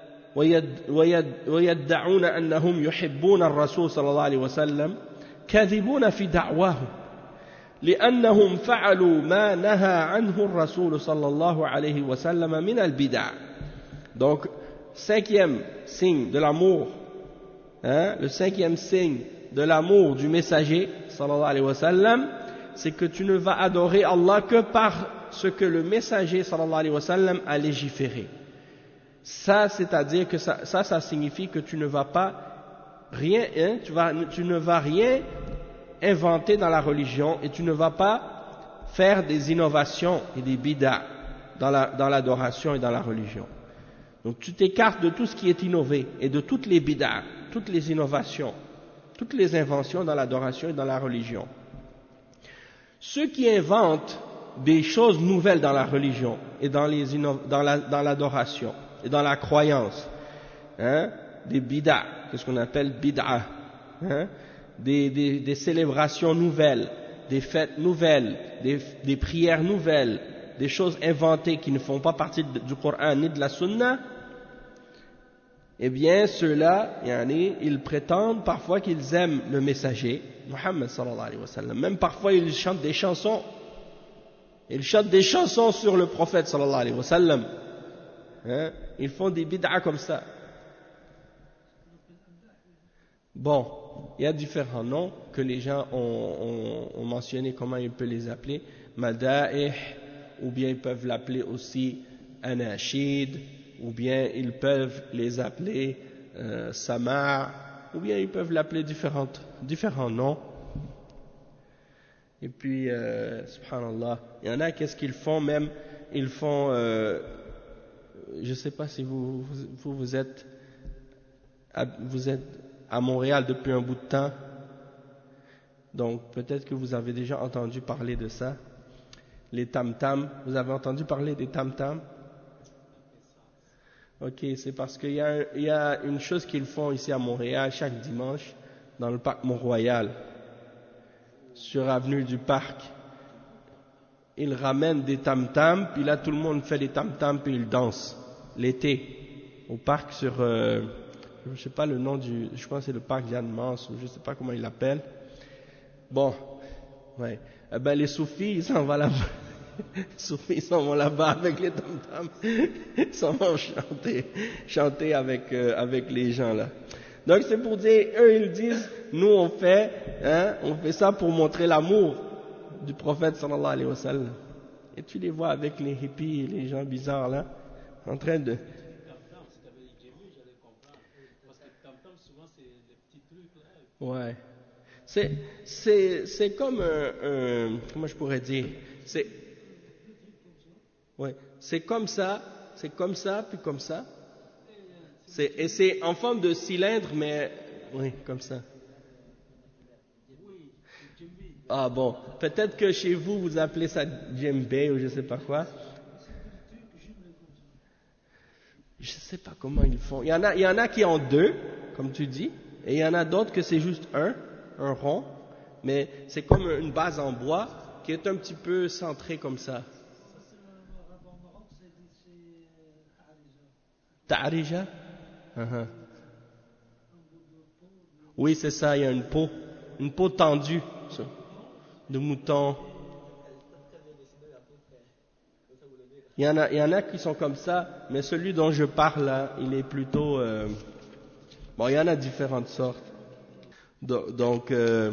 ويدعون أنهم يحبون الرسول صلى الله عليه وسلم كاذبون في دعواهم لأنهم فعلوا ما نهى عنه الرسول صلى الله عليه وسلم من البدع. Donc, cinquième signe de l'amour, hein, le cinquième signe de l'amour du messager sallallahu alayhi wa sallam, c'est que tu ne vas adorer Allah que par ce que le messager sallallahu alayhi wa sallam a légiféré. Ça, c'est-à-dire que ça signifie que tu ne vas pas rien, hein, tu ne vas rien inventer dans la religion et tu ne vas pas faire des innovations et des bid'a dans l'adoration et dans la religion. Donc tu t'écartes de tout ce qui est innové et de toutes les bid'a, toutes les innovations, toutes les inventions dans l'adoration et dans la religion. Ceux qui inventent des choses nouvelles dans la religion et dans l'adoration et dans la croyance, hein, des bid'a, c'est ce qu'on appelle bid'a, hein, des célébrations nouvelles, des fêtes nouvelles, des prières nouvelles, des choses inventées qui ne font pas partie du Coran ni de la Sunna, eh bien ceux-là, ils prétendent parfois qu'ils aiment le messager, Muhammad sallallahu alayhi wa sallam. Même parfois ils chantent des chansons. Ils chantent des chansons sur le prophète sallallahu alayhi wa sallam. Hein? Ils font des bid'a comme ça. Bon, il y a différents noms que les gens ont mentionné, comment ils peuvent les appeler. Mada'ih, ou bien ils peuvent l'appeler aussi Anashid, ou bien ils peuvent les appeler Sama', ou bien ils peuvent l'appeler différents noms. Et puis, subhanallah, il y en a, qu'est-ce qu'ils font même? Ils font, je ne sais pas si vous êtes à Montréal depuis un bout de temps, donc peut-être que vous avez déjà entendu parler de ça. Les tam-tams, vous avez entendu parler des tam-tams? Ok, c'est parce qu'il y a une chose qu'ils font ici à Montréal chaque dimanche dans le parc Mont-Royal, sur avenue du Parc. Ils ramènent des tam-tams, puis là tout le monde fait les tam-tams, puis ils dansent l'été au parc sur, je ne sais pas le nom je pense que c'est le parc Jeanne Mance, ou je ne sais pas comment ils l'appellent. Bon, ouais. Eh ben les soufis, ils s'en vont là-bas. Les soufis, ils s'en vont là-bas avec les tam-tams. Ils s'en vont chanter avec les gens là. Donc c'est pour dire, eux ils disent, nous on fait ça pour montrer l'amour du prophète sallallahu alayhi wa sallam. Et tu les vois avec les hippies et les gens bizarres là, en train de... Ouais. C'est comme comment je pourrais dire, c'est comme ça, puis comme ça. Et c'est en forme de cylindre, mais oui, comme ça. Ah bon, peut-être que chez vous, vous appelez ça djembé ou je sais pas quoi. Je sais pas comment ils font. Il y en a qui ont deux, comme tu dis, et il y en a d'autres que c'est juste un rond, mais c'est comme une base en bois qui est un petit peu centrée comme ça. Ta'arija? Oui, c'est ça, il y a une peau tendue, ça, de mouton. Il y en a qui sont comme ça, mais celui dont je parle là, il est plutôt... Bon, il y en a différentes sortes. Donc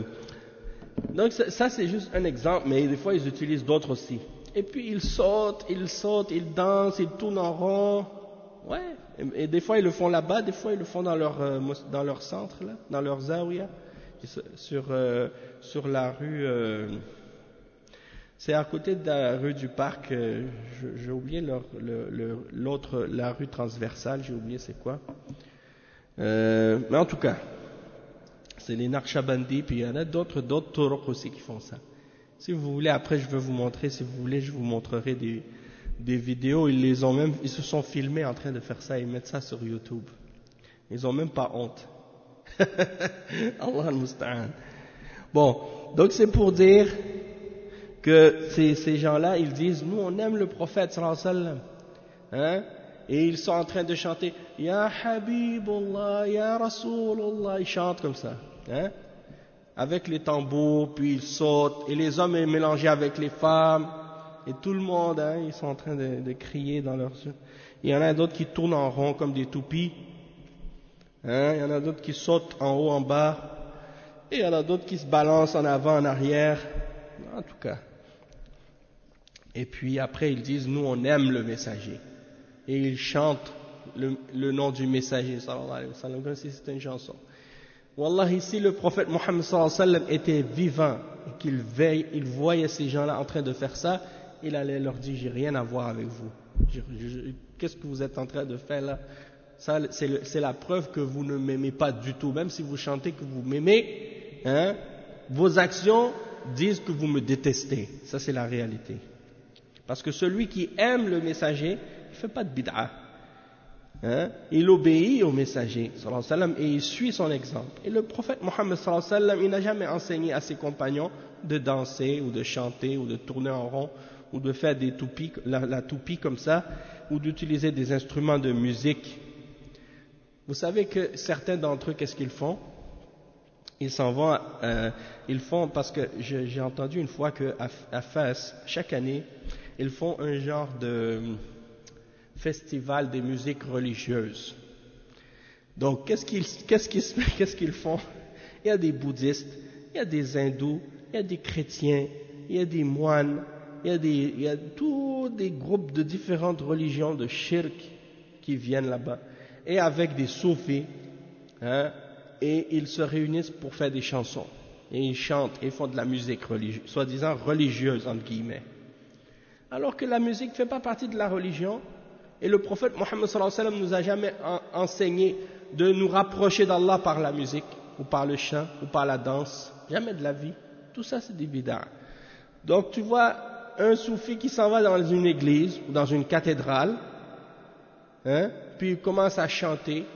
ça c'est juste un exemple, mais des fois ils utilisent d'autres aussi. Et puis ils sautent, ils dansent, ils tournent en rond. Ouais, et des fois ils le font là-bas, des fois ils le font dans leur centre, là, dans leur zawiya, sur la rue, c'est à côté de la rue du Parc, j'ai oublié l'autre, la rue transversale, j'ai oublié c'est quoi. Mais en tout cas, c'est les Naqshbandi, puis il y en a d'autres turuq aussi qui font ça. Si vous voulez, après je vais vous montrer, si vous voulez, je vous montrerai des vidéos, ils se sont filmés en train de faire ça, ils mettent ça sur YouTube. Ils ont même pas honte. Allah al-Musta'an. Bon, donc c'est pour dire que ces gens-là, ils disent, nous on aime le prophète sallallahu alayhi wa sallam, hein, et ils sont en train de chanter, Ya Habibullah, Ya Rasulullah, ils chantent comme ça, hein, avec les tambours, puis ils sautent, et les hommes sont mélangés avec les femmes, et tout le monde, hein, ils sont en train de crier dans leurs yeux. Il y en a d'autres qui tournent en rond comme des toupies, hein, il y en a d'autres qui sautent en haut, en bas, et il y en a d'autres qui se balancent en avant, en arrière, en tout cas. Et puis après ils disent, nous on aime le messager. Et ils chantent le nom du messager, sallallahu alayhi wa sallam, comme si c'était une chanson. Wallahi, si le prophète Mohammed sallallahu alayhi wa sallam était vivant, et il voyait ces gens-là en train de faire ça, il allait leur dire, j'ai rien à voir avec vous. Qu'est-ce que vous êtes en train de faire là? Ça, c'est la preuve que vous ne m'aimez pas du tout. Même si vous chantez que vous m'aimez, hein, vos actions disent que vous me détestez. Ça, c'est la réalité. Parce que celui qui aime le messager, il ne fait pas de bid'a. Hein? Il obéit au messager, sallallahu alayhi wa sallam, et il suit son exemple. Et le prophète Mohammed, sallallahu alayhi wa sallam, il n'a jamais enseigné à ses compagnons de danser, ou de chanter, ou de tourner en rond, ou de faire des toupies, la toupie comme ça, ou d'utiliser des instruments de musique. Vous savez que certains d'entre eux, qu'est-ce qu'ils font? Ils s'en vont, ils font, parce que j'ai entendu une fois qu'à Fès, chaque année, ils font un genre de festival des musiques religieuses. Donc, qu'est-ce qu'ils font? Il y a des bouddhistes, il y a des hindous, il y a des chrétiens, il y a des moines, il y a tous des groupes de différentes religions de shirk qui viennent là-bas, et avec des soufis, hein, et ils se réunissent pour faire des chansons, et ils chantent, et font de la musique religieuse, soi-disant religieuse, entre guillemets. Alors que la musique ne fait pas partie de la religion, et le prophète Mohammed sallallahu alayhi wa sallam nous a jamais enseigné de nous rapprocher d'Allah par la musique, ou par le chant, ou par la danse, jamais de la vie. Tout ça c'est des bid'a. Donc tu vois un soufi qui s'en va dans une église, ou dans une cathédrale, hein, puis il commence à chanter,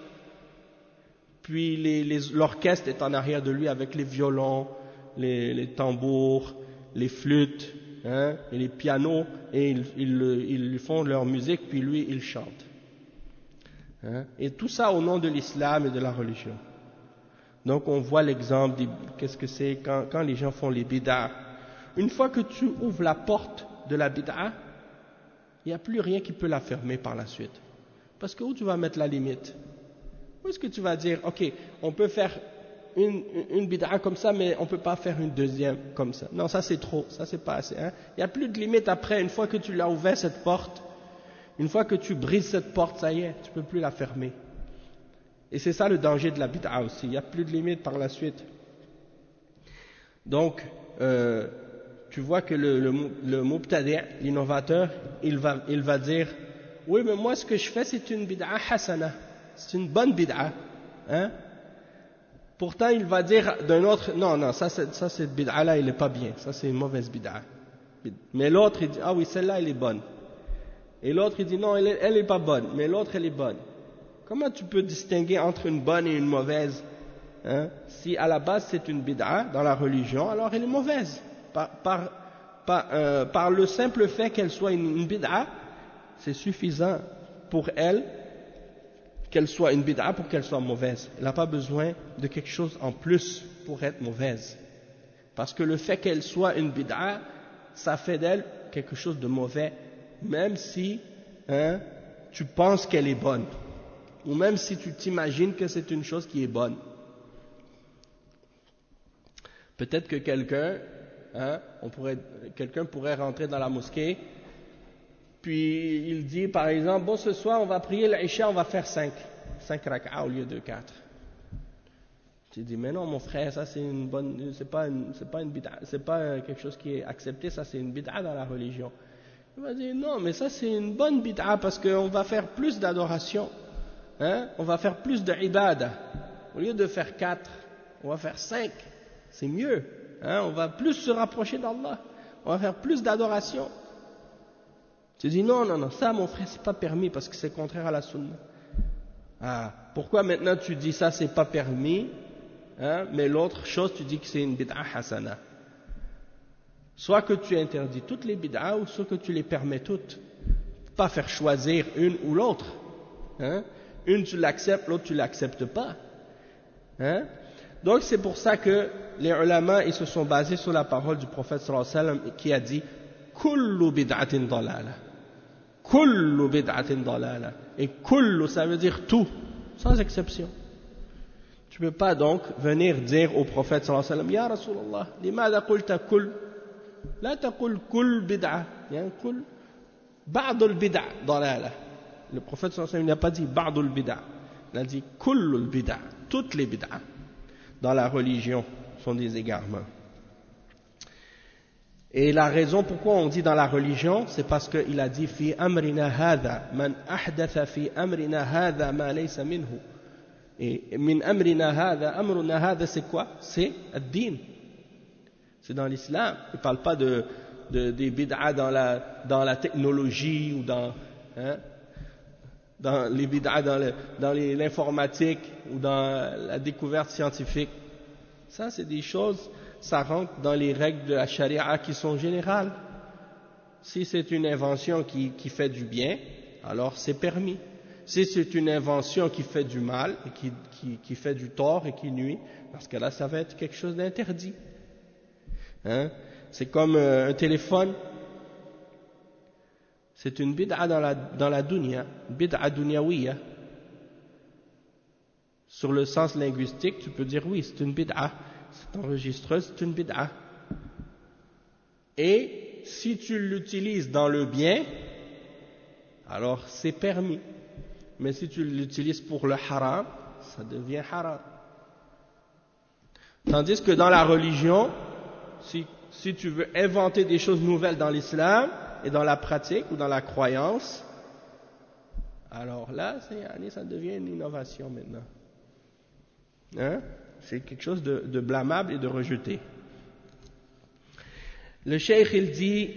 puis l'orchestre est en arrière de lui avec les violons, les tambours, les flûtes, hein, et les pianos, et ils font leur musique, puis lui il chante, hein, et tout ça au nom de l'islam et de la religion. Donc on voit l'exemple de qu'est-ce que c'est quand les gens font les bid'a. Une fois que tu ouvres la porte de la bid'a, il n'y a plus rien qui peut la fermer par la suite, parce que où tu vas mettre la limite? Où est-ce que tu vas dire, ok, on peut faire une bid'a comme ça, mais on ne peut pas faire une deuxième comme ça? Non, ça c'est trop, ça c'est pas assez. Hein? Il n'y a plus de limite après, une fois que tu l'as ouvert cette porte, une fois que tu brises cette porte, ça y est, tu ne peux plus la fermer. Et c'est ça le danger de la bid'a aussi, il n'y a plus de limite par la suite. Donc, tu vois que le mubtadi', l'innovateur, il va dire, oui, mais moi ce que je fais c'est une bid'a hasana, c'est une bonne bid'a, hein? Pourtant il va dire d'un autre, non, ça cette bid'a là, elle n'est pas bien, ça c'est une mauvaise bid'a. Mais l'autre il dit, ah oui, celle-là elle est bonne. Et l'autre il dit, non, elle est pas bonne, mais l'autre elle est bonne. Comment tu peux distinguer entre une bonne et une mauvaise, hein? Si à la base c'est une bid'a dans la religion, alors elle est mauvaise. Par le simple fait qu'elle soit une bid'a, c'est suffisant pour elle qu'elle soit une bid'a pour qu'elle soit mauvaise. Elle n'a pas besoin de quelque chose en plus pour être mauvaise. Parce que le fait qu'elle soit une bid'a, ça fait d'elle quelque chose de mauvais, même si, hein, tu penses qu'elle est bonne. Ou même si tu t'imagines que c'est une chose qui est bonne. Peut-être que quelqu'un pourrait rentrer dans la mosquée Puis il dit par exemple, bon ce soir on va prier l'Isha, on va faire 5 rak'a au lieu de 4. Tu dis mais non mon frère, ça c'est une bonne, c'est pas une bid'a, c'est pas quelque chose qui est accepté, ça c'est une bid'a dans la religion. Il va dire non mais ça c'est une bonne bid'a parce qu'on va faire plus d'adoration, hein? On va faire plus de ibadah. Au lieu de faire 4, on va faire 5, c'est mieux, hein? On va plus se rapprocher d'Allah, on va faire plus d'adoration. Tu dis non, ça mon frère c'est pas permis parce que c'est contraire à la sunna. Ah, pourquoi maintenant tu dis ça c'est pas permis, hein, mais l'autre chose tu dis que c'est une bid'a hasana? Soit que tu interdis toutes les bid'a ou soit que tu les permets toutes. Pas faire choisir une ou l'autre. Hein? Une tu l'acceptes, l'autre tu l'acceptes pas. Hein? Donc c'est pour ça que les ulama ils se sont basés sur la parole du prophète sallallahu alayhi wa sallam qui a dit kullu bid'atin dalala. Kullu bid'atin dalala. Et kullu ça veut dire tout, sans exception. Tu ne peux pas donc venir dire au prophète sallallahu alayhi wa sallam ya Rasulallah, limada qulta kull, la taqul kull bid'a, yani kull ba'dul bid'a dalala. Le prophète sallallahu alayhi wa sallam n'a pas dit ba'dul bid'a, il a dit kullul bid'a, toutes les bid'a dans la religion sont des égarements. Et la raison pourquoi on dit dans la religion, c'est parce qu'il a dit fi amrina hadha man ahdatha fi amrina hadha ma laysa minhu. Et min amrina hadha c'est quoi? C'est ad-din. C'est dans l'islam. Il ne parle pas des bid'a dans la technologie ou dans les bid'a dans l'informatique ou dans la découverte scientifique. Ça c'est des choses, ça rentre dans les règles de la charia qui sont générales. Si c'est une invention qui fait du bien, alors c'est permis. Si c'est une invention qui fait du mal, et qui fait du tort et qui nuit, parce que là ça va être quelque chose d'interdit. Hein? C'est comme un téléphone. C'est une bid'a dans la dunya, bid'a dunyawiya. Sur le sens linguistique, tu peux dire oui, c'est une bid'a. Cette enregistreuse, c'est une bid'a. Et si tu l'utilises dans le bien, alors c'est permis. Mais si tu l'utilises pour le haram, ça devient haram. Tandis que dans la religion, si tu veux inventer des choses nouvelles dans l'islam et dans la pratique ou dans la croyance, alors là, ça devient une innovation maintenant. Hein? C'est quelque chose de blâmable et de rejeté. Le cheikh il dit,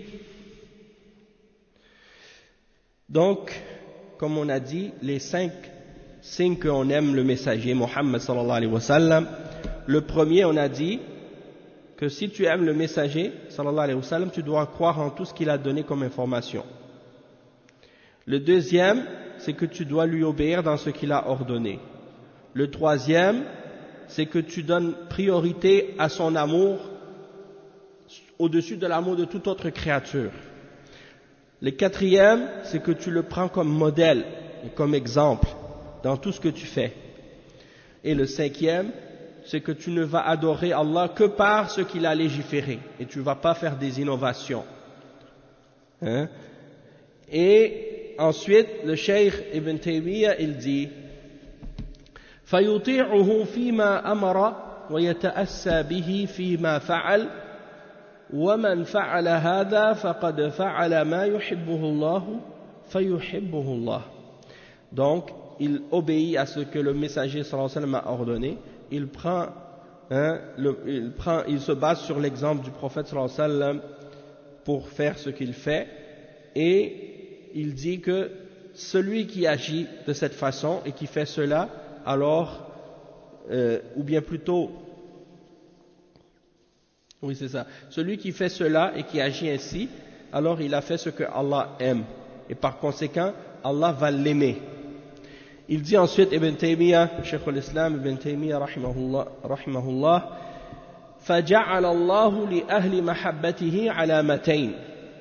donc, comme on a dit, les 5 signes qu'on aime le messager Mohammed sallallahu alayhi wa sallam. Le premier, on a dit que si tu aimes le messager sallallahu alayhi wa sallam, tu dois croire en tout ce qu'il a donné comme information. Le deuxième, c'est que tu dois lui obéir dans ce qu'il a ordonné. Le troisième, c'est que tu donnes priorité à son amour au-dessus de l'amour de toute autre créature. Le quatrième, c'est que tu le prends comme modèle et comme exemple dans tout ce que tu fais. Et le cinquième, c'est que tu ne vas adorer Allah que par ce qu'il a légiféré et tu ne vas pas faire des innovations. Hein? Et ensuite, le Cheikh Ibn Taymiyyah, il dit فَيُطِيعُهُ فِيمَا أَمَرَ وَيَتَأَسَّى بِهِ فِيمَا فَعَلَ وَمَنْ فَعَلَ هَذَا فَقَدْ فَعَلَ مَا يُحِبُّهُ اللَّهُ فَيُحِبُّهُ اللَّهُ. Donc, il obéit à ce que le messager sallallahu alayhi wa sallam a ordonné. Il se base sur l'exemple du prophète sallallahu alayhi wa sallam pour faire ce qu'il fait. Et il dit que celui qui agit de cette façon et qui fait cela, alors, ou bien plutôt, oui c'est ça, celui qui fait cela et qui agit ainsi, alors il a fait ce que Allah aime. Et par conséquent, Allah va l'aimer. Il dit ensuite, Ibn Taymiyyah, Cheikh al-Islam Ibn Taymiyyah, rahimahullah, فَجَعَلَ اللَّهُ لِأَهْلِ مَحَبَّتِهِ عَلَامَتَيْنِ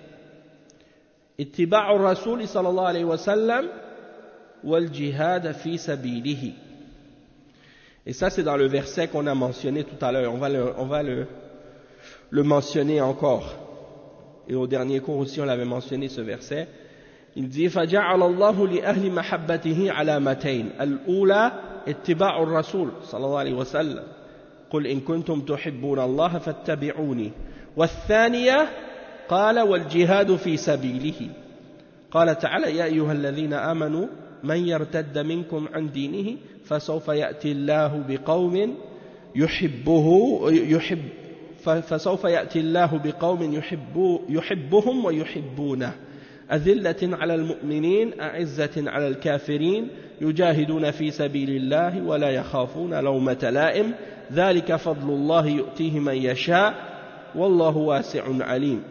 اتباع الرسول صلى الله عليه وسلم والجهاد في سبيله. Et ça c'est dans le verset qu'on a mentionné tout à l'heure. On va le mentionner encore. Et au dernier cours aussi on l'avait mentionné ce verset. Il dit فجعل الله لأهل محبته علامتين الأولى اتباع الرسول صلى الله عليه وسلم قل إن كنتم تحبون الله فاتبعوني والثانية قال والجهاد في سبيله قال تعالى يا أيها الذين آمنوا من يرتد منكم عن دينه فسوف يأتي الله بقوم يحبهم ويحبونه أذلة على المؤمنين أعزة على الكافرين يجاهدون في سبيل الله ولا يخافون لومة لائم ذلك فضل الله يؤتيه من يشاء والله واسع عليم.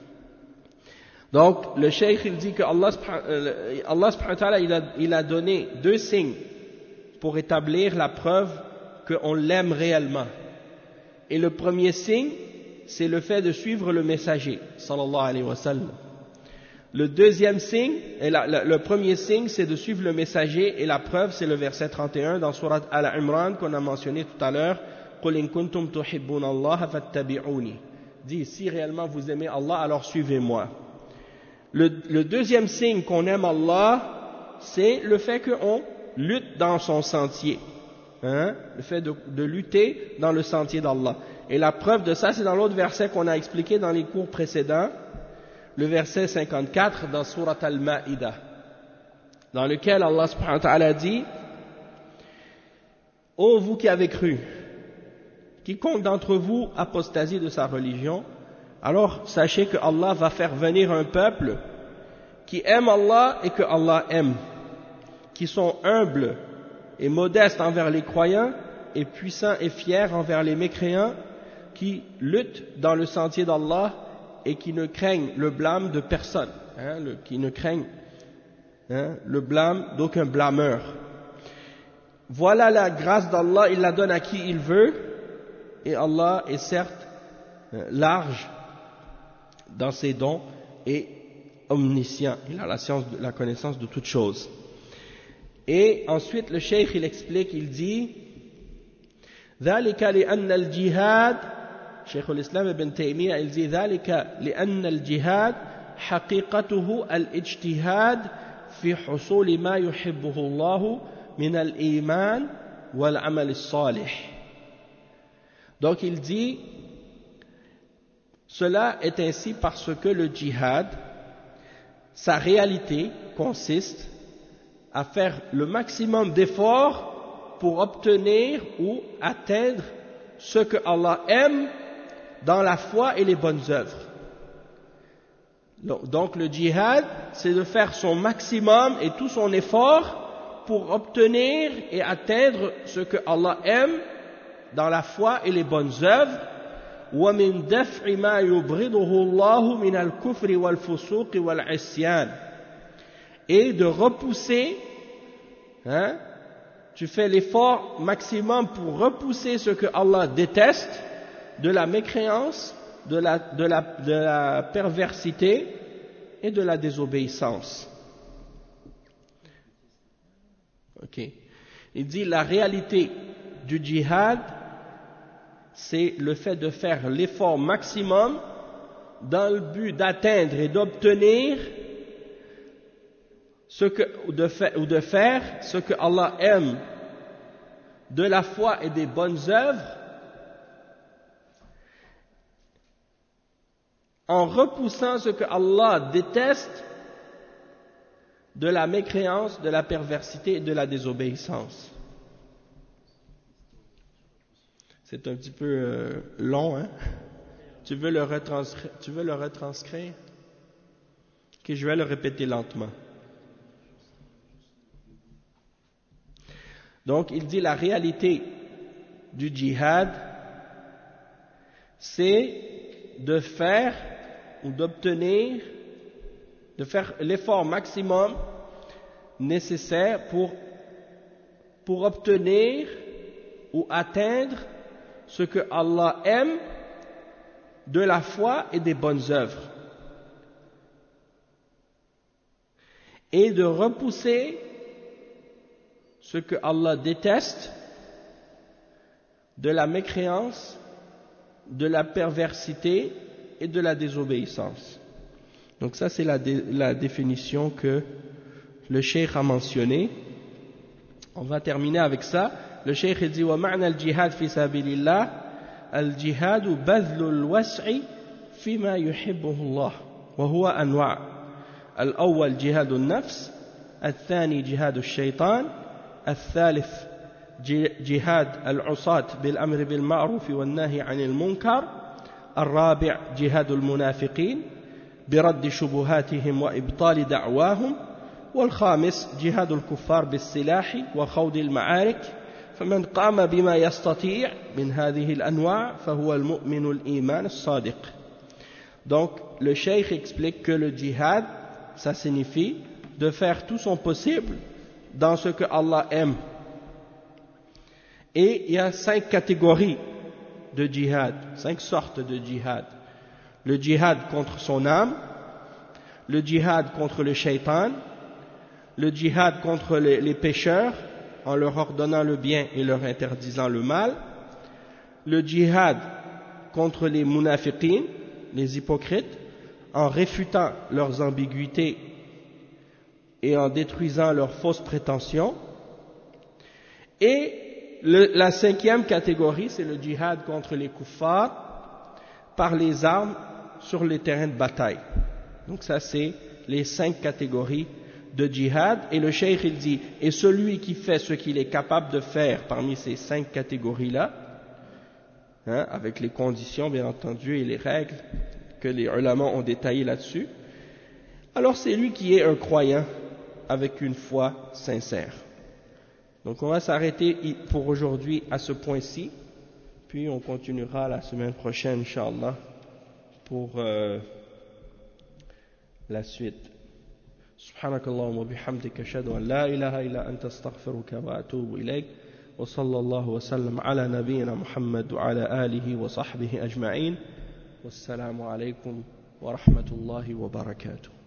Donc le cheikh il dit que Allah subhanahu wa ta'ala il a donné deux signes pour établir la preuve qu'on l'aime réellement. Et le premier signe c'est le fait de suivre le messager sallallahu alayhi wa sallam. Le deuxième signe, le premier signe, c'est de suivre le messager, et la preuve, c'est le verset 31 dans Surat Al-Imran qu'on a mentionné tout à l'heure. قُلْ إِن كُنْتُمْ تُحِبُّونَ اللَّهَ فَاتَّبِعُونِي. Dit, si réellement vous aimez Allah, alors suivez-moi. Le deuxième signe qu'on aime Allah, c'est le fait qu'on lutte dans son sentier. Le fait de lutter dans le sentier d'Allah. Et la preuve de ça, c'est dans l'autre verset qu'on a expliqué dans les cours précédents. Le verset 54 dans Surat Al-Ma'idah, dans lequel Allah subhanahu wa ta'ala dit ô vous qui avez cru, quiconque d'entre vous apostasie de sa religion, alors sachez que Allah va faire venir un peuple qui aime Allah et que Allah aime, qui sont humbles et modestes envers les croyants et puissants et fiers envers les mécréants, qui luttent dans le sentier d'Allah et qui ne craignent le blâme de personne, qui ne craignent le blâme d'aucun blâmeur. Voilà la grâce d'Allah, il la donne à qui il veut, et Allah est certes large dans ses dons et omniscient, il a la connaissance de toutes choses. Et ensuite le cheikh il explique, il dit ذلك لأن الجهاد شيخ الإسلام ابن تيمية il dit ذلك لأن الجهاد حقيقته الاجتهاد في حصول ما يحبه الله من الإيمان والعمل الصالح. Donc il dit cela est ainsi parce que le djihad, sa réalité consiste à faire le maximum d'efforts pour obtenir ou atteindre ce que Allah aime dans la foi et les bonnes œuvres. Donc le djihad, c'est de faire son maximum et tout son effort pour obtenir et atteindre ce que Allah aime dans la foi et les bonnes œuvres. وَمِن دَفْعِ مَا يُبْغِضُهُ اللَّهُ مِنَ الْكُفْرِ وَالْفُسُوقِ وَالْعِصْيَانِ. Et de repousser, tu fais l'effort maximum pour repousser ce que Allah déteste, de la mécréance, de la perversité et de la désobéissance. Ok. Il dit la réalité du djihad, c'est le fait de faire l'effort maximum dans le but d'atteindre et d'obtenir ou de faire ce que Allah aime de la foi et des bonnes œuvres, en repoussant ce que Allah déteste de la mécréance, de la perversité et de la désobéissance. C'est un petit peu long, hein? Tu veux le retranscrire? Ok, je vais le répéter lentement. Donc, il dit la réalité du djihad, c'est de faire ou d'obtenir, de faire l'effort maximum nécessaire pour obtenir ou atteindre ce que Allah aime de la foi et des bonnes œuvres, et de repousser ce que Allah déteste de la mécréance, de la perversité et de la désobéissance. Donc ça c'est la définition que le cheikh a mentionnée. On va terminer avec ça. Le cheikh dit wa ma'na al-jihad fi sabilillah al-jihad badlu al-was'i fima yuhibbuhu Allah wa huwa anwa'. Al-awwal jihad an-nafs, al-thani jihad ash-shaytan, al-thalith jihad al-'usat bil-amr bil-ma'ruf wan-nahy 'anil munkar, الرابع جهاد المنافقين برد شبهاتهم وإبطال دعواهم والخامس جهاد الكفار بالسلاح وخوض المعارك فمن قام بما يستطيع من هذه الأنواع فهو المؤمن الإيمان الصادق. Donc le cheikh explique que le djihad ça signifie de faire tout son possible dans ce que Allah aime, et il y a 5 catégories de djihad, 5 sortes de djihad. Le djihad contre son âme, le djihad contre le shaitan, le djihad contre les pécheurs en leur ordonnant le bien et leur interdisant le mal, le djihad contre les munafiqin, les hypocrites, en réfutant leurs ambiguïtés et en détruisant leurs fausses prétentions, et la 5e catégorie, c'est le djihad contre les kuffars par les armes sur les terrains de bataille. Donc ça, c'est les 5 catégories de djihad. Et le cheikh, il dit, et celui qui fait ce qu'il est capable de faire parmi ces 5 catégories-là, avec les conditions, bien entendu, et les règles que les ulama ont détaillées là-dessus, alors c'est lui qui est un croyant avec une foi sincère. Donc on va s'arrêter pour aujourd'hui à ce point-ci, puis on continuera la semaine prochaine, Inch'Allah, pour la suite. Subhanakallahumma bihamdika ashhadu an la ilaha illa anta astaghfiruka wa atubu ilayk wa sallallahu wa sallam ala nabiyyina Muhammad wa ala alihi wa sahbihi ajma'in. Wassalamu alaykum wa rahmatullahi wa barakatuh.